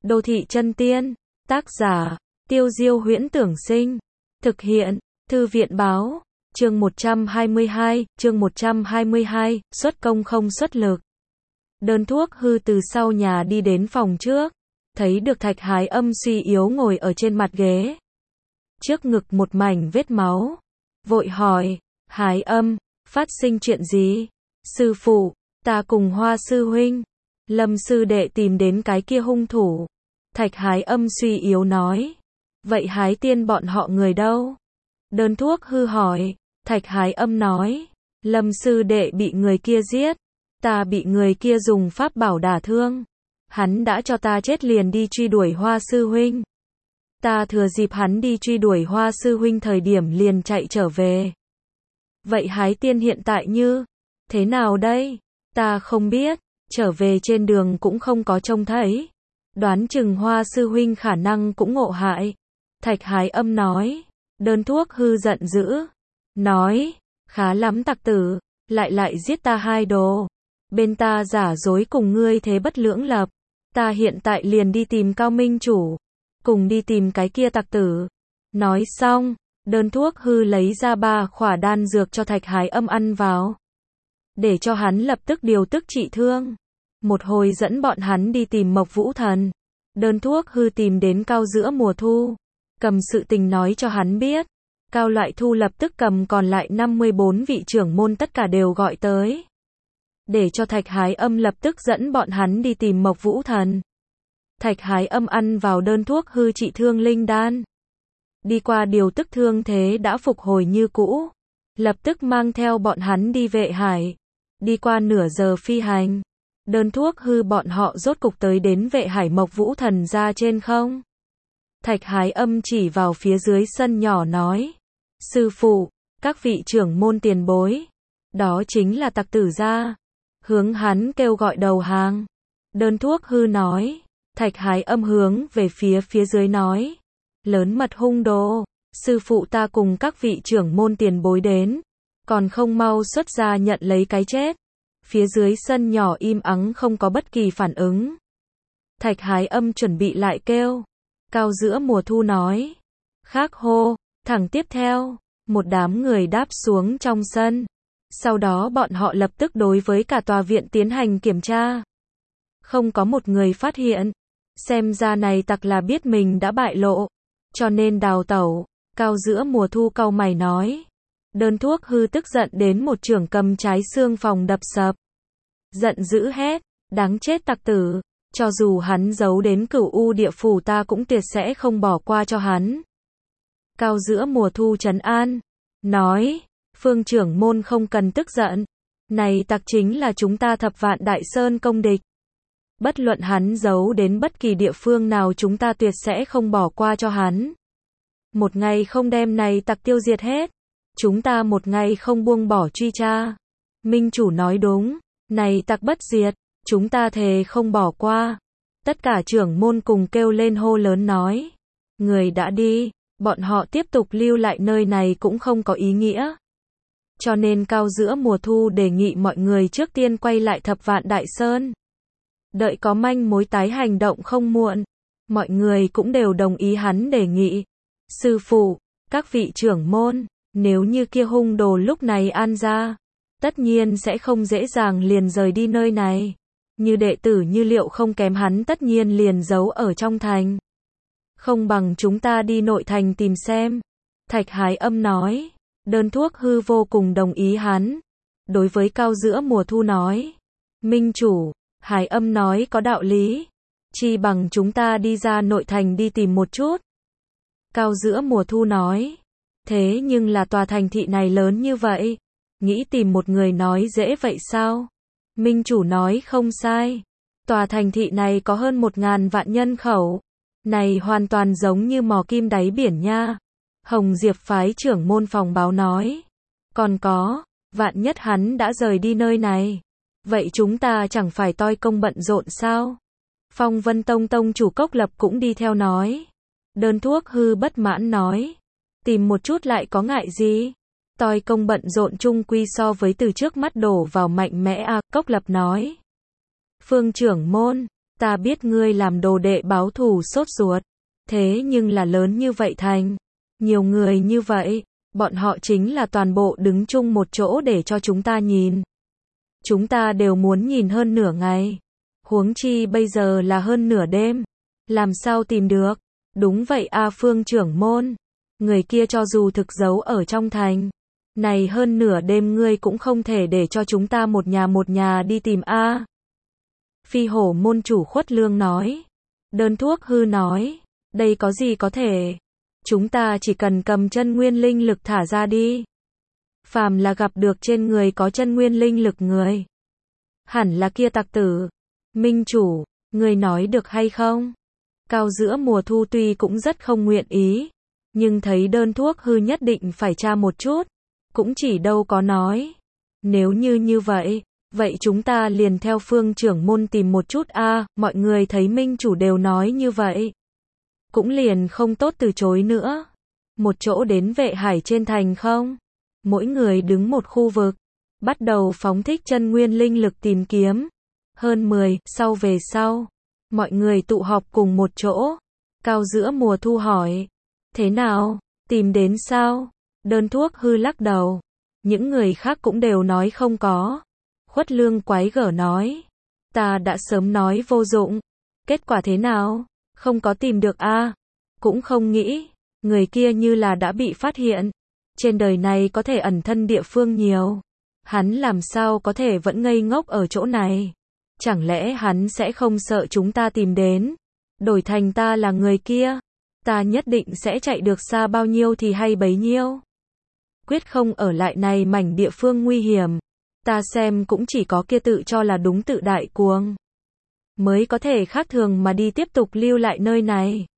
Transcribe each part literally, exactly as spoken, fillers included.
Đô thị chân tiên, tác giả, Tiêu Diêu Huyễn Tưởng Sinh, thực hiện, Thư viện Báo, chương một trăm hai mươi hai, chương một trăm hai mươi hai, xuất công không xuất lực. Đơn Thuốc Hư từ sau nhà đi đến phòng trước, thấy được Thạch Hái Âm suy yếu ngồi ở trên mặt ghế. Trước ngực một mảnh vết máu, vội hỏi, Hái Âm, phát sinh chuyện gì? Sư phụ, ta cùng Hoa sư huynh, Lâm sư đệ tìm đến cái kia hung thủ. Thạch Hái Âm suy yếu nói, vậy Hái Tiên bọn họ người đâu? Đơn Thuốc Hư hỏi, Thạch Hái Âm nói, Lâm sư đệ bị người kia giết, ta bị người kia dùng pháp bảo đả thương. Hắn đã cho ta chết liền đi truy đuổi Hoa sư huynh. Ta thừa dịp hắn đi truy đuổi Hoa sư huynh thời điểm liền chạy trở về. Vậy Hái Tiên hiện tại như thế nào đây? Ta không biết, trở về trên đường cũng không có trông thấy. Đoán chừng Hoa sư huynh khả năng cũng ngộ hại. Thạch Hái Âm nói. Đơn Thuốc Hư giận dữ, nói, khá lắm tặc tử, lại lại giết ta hai đồ. Bên ta giả dối cùng ngươi thế bất lưỡng lập. Ta hiện tại liền đi tìm Cao Minh chủ, cùng đi tìm cái kia tặc tử. Nói xong, Đơn Thuốc Hư lấy ra ba khỏa đan dược cho Thạch Hái Âm ăn vào, để cho hắn lập tức điều tức trị thương. Một hồi dẫn bọn hắn đi tìm Mộc Vũ Thần. Đơn Thuốc Hư tìm đến Cao Giữa Mùa Thu, cầm sự tình nói cho hắn biết. Cao Loại Thu lập tức cầm còn lại năm mươi bốn vị trưởng môn tất cả đều gọi tới, để cho Thạch Hái Âm lập tức dẫn bọn hắn đi tìm Mộc Vũ Thần. Thạch Hái Âm ăn vào Đơn Thuốc Hư trị thương linh đan, đi qua điều tức thương thế đã phục hồi như cũ, lập tức mang theo bọn hắn đi Vệ Hải. Đi qua nửa giờ phi hành, Đơn Thuốc Hư bọn họ rốt cục tới đến Vệ Hải Mộc Vũ Thần ra trên không. Thạch Hái Âm chỉ vào phía dưới sân nhỏ nói, sư phụ, các vị trưởng môn tiền bối, đó chính là tặc tử gia, hướng hắn kêu gọi đầu hàng. Đơn Thuốc Hư nói. Thạch Hái Âm hướng về phía phía dưới nói, lớn mật hung đồ, sư phụ ta cùng các vị trưởng môn tiền bối đến, còn không mau xuất ra nhận lấy cái chết. Phía dưới sân nhỏ im ắng không có bất kỳ phản ứng. Thạch Hái Âm chuẩn bị lại kêu. Cao Giữa Mùa Thu nói, khác hô. Thẳng tiếp theo, một đám người đáp xuống trong sân. Sau đó bọn họ lập tức đối với cả tòa viện tiến hành kiểm tra. Không có một người phát hiện. Xem ra này tặc là biết mình đã bại lộ, cho nên đào tẩu. Cao Giữa Mùa Thu cau mày nói. Đơn Thuốc Hư tức giận đến một chưởng cầm trái xương phòng đập sập. Giận dữ hét, đáng chết tặc tử, cho dù hắn giấu đến Cửu U địa phủ ta cũng tuyệt sẽ không bỏ qua cho hắn. Cao Giữa Mùa Thu trấn an, nói, Phương trưởng môn không cần tức giận, này tặc chính là chúng ta Thập Vạn Đại Sơn công địch. Bất luận hắn giấu đến bất kỳ địa phương nào chúng ta tuyệt sẽ không bỏ qua cho hắn. Một ngày không đem này tặc tiêu diệt hết, chúng ta một ngày không buông bỏ truy tra. Minh chủ nói đúng, này tặc bất diệt, chúng ta thề không bỏ qua. Tất cả trưởng môn cùng kêu lên hô lớn nói, người đã đi, bọn họ tiếp tục lưu lại nơi này cũng không có ý nghĩa. Cho nên Cao Giữa Mùa Thu đề nghị mọi người trước tiên quay lại Thập Vạn Đại Sơn. Đợi có manh mối tái hành động không muộn. Mọi người cũng đều đồng ý hắn đề nghị. Sư phụ, các vị trưởng môn, nếu như kia hung đồ lúc này an ra, tất nhiên sẽ không dễ dàng liền rời đi nơi này. Như đệ tử Như Liệu không kém hắn tất nhiên liền giấu ở trong thành. Không bằng chúng ta đi nội thành tìm xem. Thạch Hái Âm nói. Đơn Thuốc Hư vô cùng đồng ý hắn. Đối với Cao Giữa Mùa Thu nói, Minh chủ, Hái Âm nói có đạo lý, chi bằng chúng ta đi ra nội thành đi tìm một chút. Cao Giữa Mùa Thu nói, thế nhưng là tòa thành thị này lớn như vậy, nghĩ tìm một người nói dễ vậy sao? Minh chủ nói không sai, tòa thành thị này có hơn một ngàn vạn nhân khẩu, này hoàn toàn giống như mò kim đáy biển nha. Hồng Diệp phái trưởng môn phòng báo nói, còn có, vạn nhất hắn đã rời đi nơi này, vậy chúng ta chẳng phải toi công bận rộn sao? Phong Vân Tông tông chủ Cốc Lập cũng đi theo nói. Đơn Thuốc Hư bất mãn nói, tìm một chút lại có ngại gì? Toi công bận rộn chung quy so với từ trước mắt đổ vào mạnh mẽ a. Cốc Lập nói, Phương trưởng môn, Ta biết ngươi làm đồ đệ báo thù sốt ruột, thế nhưng là lớn như vậy thành, nhiều người như vậy, bọn họ chính là toàn bộ đứng chung một chỗ để cho chúng ta nhìn. Chúng ta đều muốn nhìn hơn nửa ngày, huống chi bây giờ là hơn nửa đêm, làm sao tìm được? Đúng vậy a Phương trưởng môn, người kia cho dù thực giấu ở trong thành, này hơn nửa đêm ngươi cũng không thể để cho chúng ta một nhà một nhà đi tìm a. Phi hổ môn chủ Khuất Lương nói. Đơn Thuốc Hư nói, đây có gì có thể, chúng ta chỉ cần cầm chân nguyên linh lực thả ra đi. Phàm là gặp được trên người có chân nguyên linh lực người, hẳn là kia tặc tử. Minh chủ, người nói được hay không? Cao Giữa Mùa Thu tuy cũng rất không nguyện ý, nhưng thấy Đơn Thuốc Hư nhất định phải tra một chút, cũng chỉ đâu có nói. Nếu như như vậy, vậy chúng ta liền theo Phương trưởng môn tìm một chút a, mọi người thấy minh chủ đều nói như vậy, cũng liền không tốt từ chối nữa. Một chỗ đến Vệ Hải trên thành không? Mỗi người đứng một khu vực, bắt đầu phóng thích chân nguyên linh lực tìm kiếm. Hơn mười, sau về sau, mọi người tụ họp cùng một chỗ. Cao Giữa Mùa Thu hỏi, thế nào, tìm đến sao? Đơn Thuốc Hư lắc đầu, những người khác cũng đều nói không có. Khuất Lương quái gở nói, ta đã sớm nói vô dụng, kết quả thế nào? Không có tìm được a, cũng không nghĩ, người kia như là đã bị phát hiện. Trên đời này có thể ẩn thân địa phương nhiều, hắn làm sao có thể vẫn ngây ngốc ở chỗ này? Chẳng lẽ hắn sẽ không sợ chúng ta tìm đến? Đổi thành ta là người kia, ta nhất định sẽ chạy được xa bao nhiêu thì hay bấy nhiêu. Quyết không ở lại này mảnh địa phương nguy hiểm. Ta xem cũng chỉ có kia tự cho là đúng tự đại cuồng, mới có thể khác thường mà đi tiếp tục lưu lại nơi này.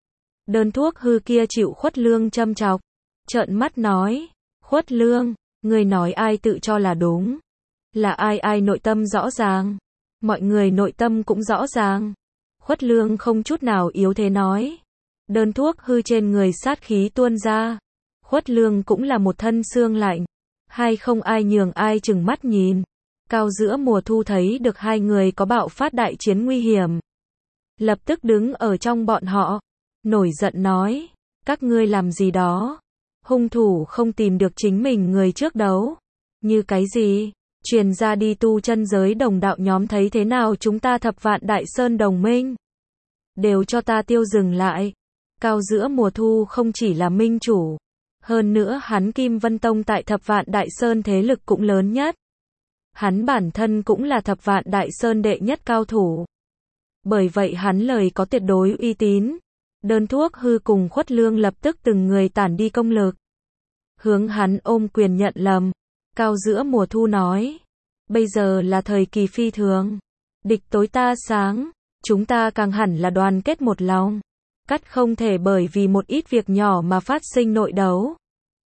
Đơn Thuốc Hư kia chịu Khuất Lương châm chọc, trợn mắt nói, Khuất Lương, người nói ai tự cho là đúng? Là ai ai nội tâm rõ ràng? Mọi người nội tâm cũng rõ ràng. Khuất Lương không chút nào yếu thế nói. Đơn Thuốc Hư trên người sát khí tuôn ra. Khuất Lương cũng là một thân xương lạnh. Hai không ai nhường ai chừng mắt nhìn. Cao Giữa Mùa Thu thấy được hai người có bạo phát đại chiến nguy hiểm, lập tức đứng ở trong bọn họ, nổi giận nói, các ngươi làm gì đó? Hung thủ không tìm được chính mình người trước đấu. Như cái gì? Truyền ra đi tu chân giới đồng đạo nhóm thấy thế nào chúng ta Thập Vạn Đại Sơn đồng minh? Đều cho ta tiêu dừng lại. Cao Giữa Mùa Thu không chỉ là minh chủ, hơn nữa hắn Kim Vân Tông tại Thập Vạn Đại Sơn thế lực cũng lớn nhất. Hắn bản thân cũng là Thập Vạn Đại Sơn đệ nhất cao thủ. Bởi vậy hắn lời có tuyệt đối uy tín. Đơn Thuốc Hư cùng Khuất Lương lập tức từng người tản đi công lực, hướng hắn ôm quyền nhận lầm. Cao Giữa Mùa Thu nói, bây giờ là thời kỳ phi thường, địch tối ta sáng, chúng ta càng hẳn là đoàn kết một lòng, cắt không thể bởi vì một ít việc nhỏ mà phát sinh nội đấu.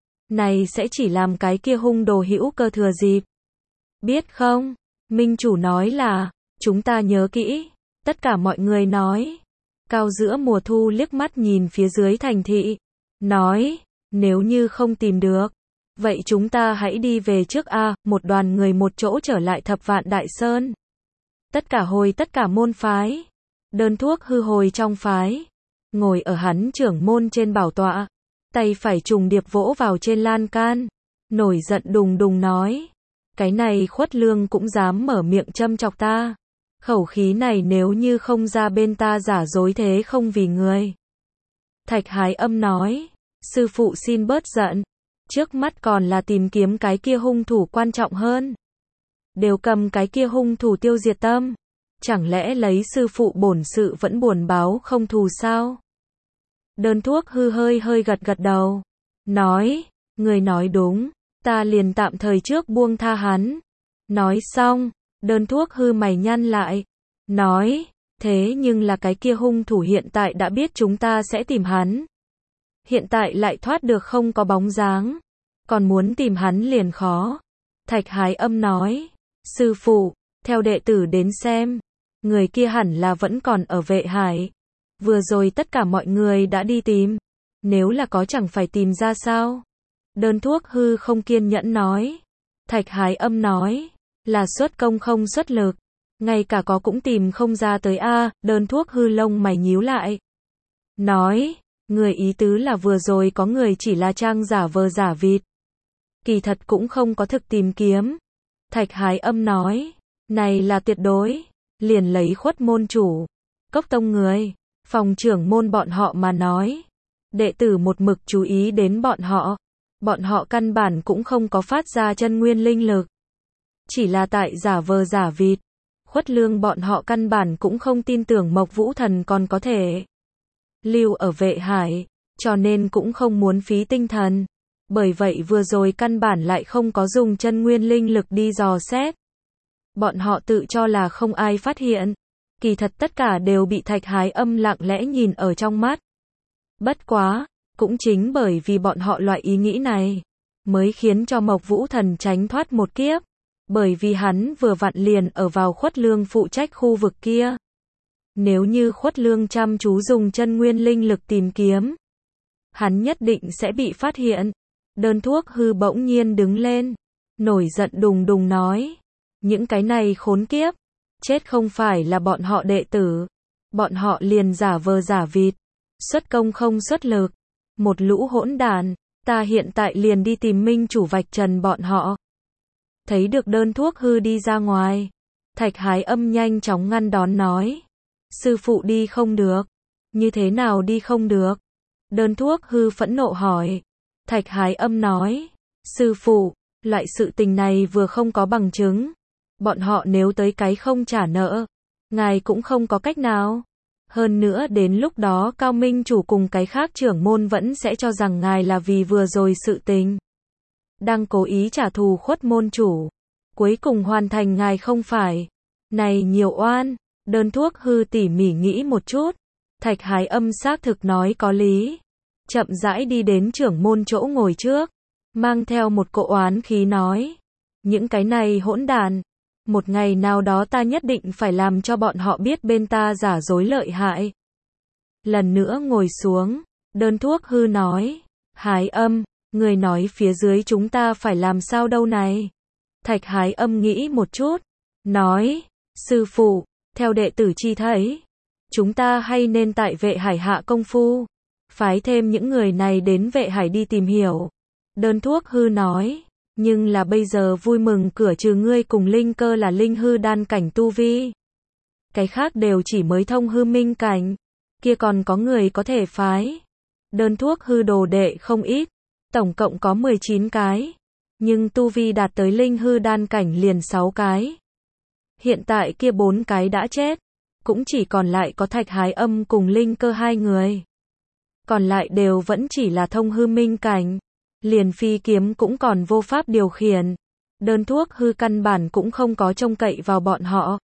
Này sẽ chỉ làm cái kia hung đồ hữu cơ thừa dịp. Biết không? Minh chủ nói là, chúng ta nhớ kỹ. Tất cả mọi người nói. Cao Giữa Mùa Thu liếc mắt nhìn phía dưới thành thị, nói, nếu như không tìm được, vậy chúng ta hãy đi về trước a, một đoàn người một chỗ trở lại Thập Vạn Đại Sơn. Tất cả hồi tất cả môn phái. Đơn Thuốc Hư hồi trong phái, ngồi ở hắn trưởng môn trên bảo tọa, tay phải trùng điệp vỗ vào trên lan can, nổi giận đùng đùng nói, cái này Khuất Lương cũng dám mở miệng châm chọc ta. Khẩu khí này nếu như không ra bên ta giả dối thế không vì người. Thạch Hái Âm nói, sư phụ xin bớt giận, trước mắt còn là tìm kiếm cái kia hung thủ quan trọng hơn. Đều cầm cái kia hung thủ tiêu diệt tâm, chẳng lẽ lấy sư phụ bổn sự vẫn buồn báo không thù sao? Đơn Thuốc Hư hơi hơi gật gật đầu, nói, người nói đúng, ta liền tạm thời trước buông tha hắn. Nói xong, Đơn Thuốc Hư mày nhăn lại, nói, thế nhưng là cái kia hung thủ hiện tại đã biết chúng ta sẽ tìm hắn. Hiện tại lại thoát được không có bóng dáng, còn muốn tìm hắn liền khó. Thạch Hái Âm nói, sư phụ, theo đệ tử đến xem, người kia hẳn là vẫn còn ở Vệ Hải. Vừa rồi tất cả mọi người đã đi tìm, nếu là có chẳng phải tìm ra sao? Đơn Thuốc Hư không kiên nhẫn nói. Thạch Hái Âm nói, là xuất công không xuất lực. ngay cả có cũng tìm không ra tới a, đơn thuốc hư lông mày nhíu lại. Nói, người ý tứ là vừa rồi có người chỉ là trang giả vờ giả vịt. Kỳ thật cũng không có thực tìm kiếm. Thạch Hái Âm nói, này là tuyệt đối, liền lấy Khuất môn chủ, Cốc tông người, phòng trưởng môn bọn họ mà nói. Đệ tử một mực chú ý đến bọn họ. Bọn họ căn bản cũng không có phát ra chân nguyên linh lực. Chỉ là tại giả vờ giả vịt. Khuất Lương bọn họ căn bản cũng không tin tưởng Mộc Vũ Thần còn có thể lưu ở Vệ Hải, cho nên cũng không muốn phí tinh thần. Bởi vậy vừa rồi căn bản lại không có dùng chân nguyên linh lực đi dò xét. Bọn họ tự cho là không ai phát hiện. Kỳ thật tất cả đều bị Thạch Hái Âm lặng lẽ nhìn ở trong mắt. Bất quá, cũng chính bởi vì bọn họ loại ý nghĩ này, mới khiến cho Mộc Vũ Thần tránh thoát một kiếp. Bởi vì hắn vừa vặn liền ở vào Khuất Lương phụ trách khu vực kia. Nếu như Khuất Lương chăm chú dùng chân nguyên linh lực tìm kiếm, hắn nhất định sẽ bị phát hiện. Đơn thuốc hư bỗng nhiên đứng lên, nổi giận đùng đùng nói, những cái này khốn kiếp, chết không phải là bọn họ đệ tử, bọn họ liền giả vờ giả vịt, xuất công không xuất lực, một lũ hỗn đàn, ta hiện tại liền đi tìm minh chủ vạch trần bọn họ. Thấy được đơn thuốc hư đi ra ngoài, Thạch Hái Âm nhanh chóng ngăn đón nói, sư phụ đi không được, như thế nào đi không được? Đơn thuốc hư phẫn nộ hỏi. Thạch Hái Âm nói, sư phụ, loại sự tình này vừa không có bằng chứng, bọn họ nếu tới cái không trả nợ, ngài cũng không có cách nào. Hơn nữa đến lúc đó Cao Minh chủ cùng cái khác trưởng môn vẫn sẽ cho rằng ngài là vì vừa rồi sự tình đang cố ý trả thù Khuất môn chủ, cuối cùng hoàn thành ngài không phải. Này nhiều oan. Đơn thuốc hư tỉ mỉ nghĩ một chút, Thạch Hái Âm xác thực nói có lý. Chậm rãi đi đến trưởng môn chỗ ngồi trước, mang theo một cỗ oán khí nói, những cái này hỗn đàn, một ngày nào đó ta nhất định phải làm cho bọn họ biết bên ta giả dối lợi hại. Lần nữa ngồi xuống, đơn thuốc hư nói, Hái Âm, người nói phía dưới chúng ta phải làm sao đâu này? Thạch Hái Âm nghĩ một chút, nói, sư phụ, theo đệ tử chi thấy, chúng ta hay nên tại Vệ Hải hạ công phu, phái thêm những người này đến Vệ Hải đi tìm hiểu. Đơn thuốc hư nói, nhưng là bây giờ vui mừng cửa trừ ngươi cùng Linh Cơ là linh hư đan cảnh tu vi. Cái khác đều chỉ mới thông hư minh cảnh, kia còn có người có thể phái. Đơn thuốc hư đồ đệ không ít, tổng cộng có mười chín cái, nhưng tu vi đạt tới linh hư đan cảnh liền sáu cái. Hiện tại kia bốn cái đã chết, cũng chỉ còn lại có Thạch Hái Âm cùng Linh Cơ hai người. Còn lại đều vẫn chỉ là thông hư minh cảnh, liền phi kiếm cũng còn vô pháp điều khiển. Đơn thuốc hư căn bản cũng không có trông cậy vào bọn họ.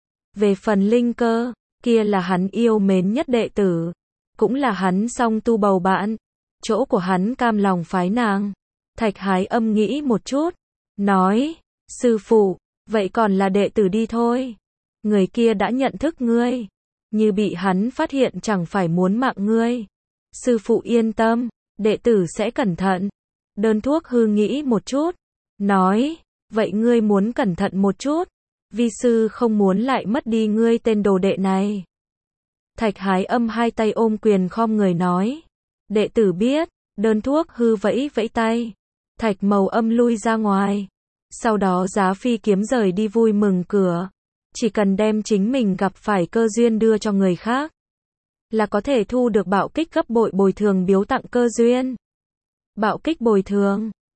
Về phần Linh Cơ, kia là hắn yêu mến nhất đệ tử, cũng là hắn song tu bầu bạn, chỗ của hắn cam lòng phái nàng. Thạch Hái Âm nghĩ một chút, nói, sư phụ, vậy còn là đệ tử đi thôi. Người kia đã nhận thức ngươi, như bị hắn phát hiện chẳng phải muốn mạng ngươi. Sư phụ yên tâm, đệ tử sẽ cẩn thận. Đơn thuốc hư nghĩ một chút, nói, vậy ngươi muốn cẩn thận một chút, vi sư không muốn lại mất đi ngươi tên đồ đệ này. Thạch Hái Âm hai tay ôm quyền khom người nói, đệ tử biết. Đơn thuốc hư vẫy vẫy tay, Thạch Mầu Âm lui ra ngoài, sau đó giá phi kiếm rời đi vui mừng cửa. Chỉ cần đem chính mình gặp phải cơ duyên đưa cho người khác, là có thể thu được bạo kích gấp bội bồi thường biếu tặng cơ duyên. Bạo kích bồi thường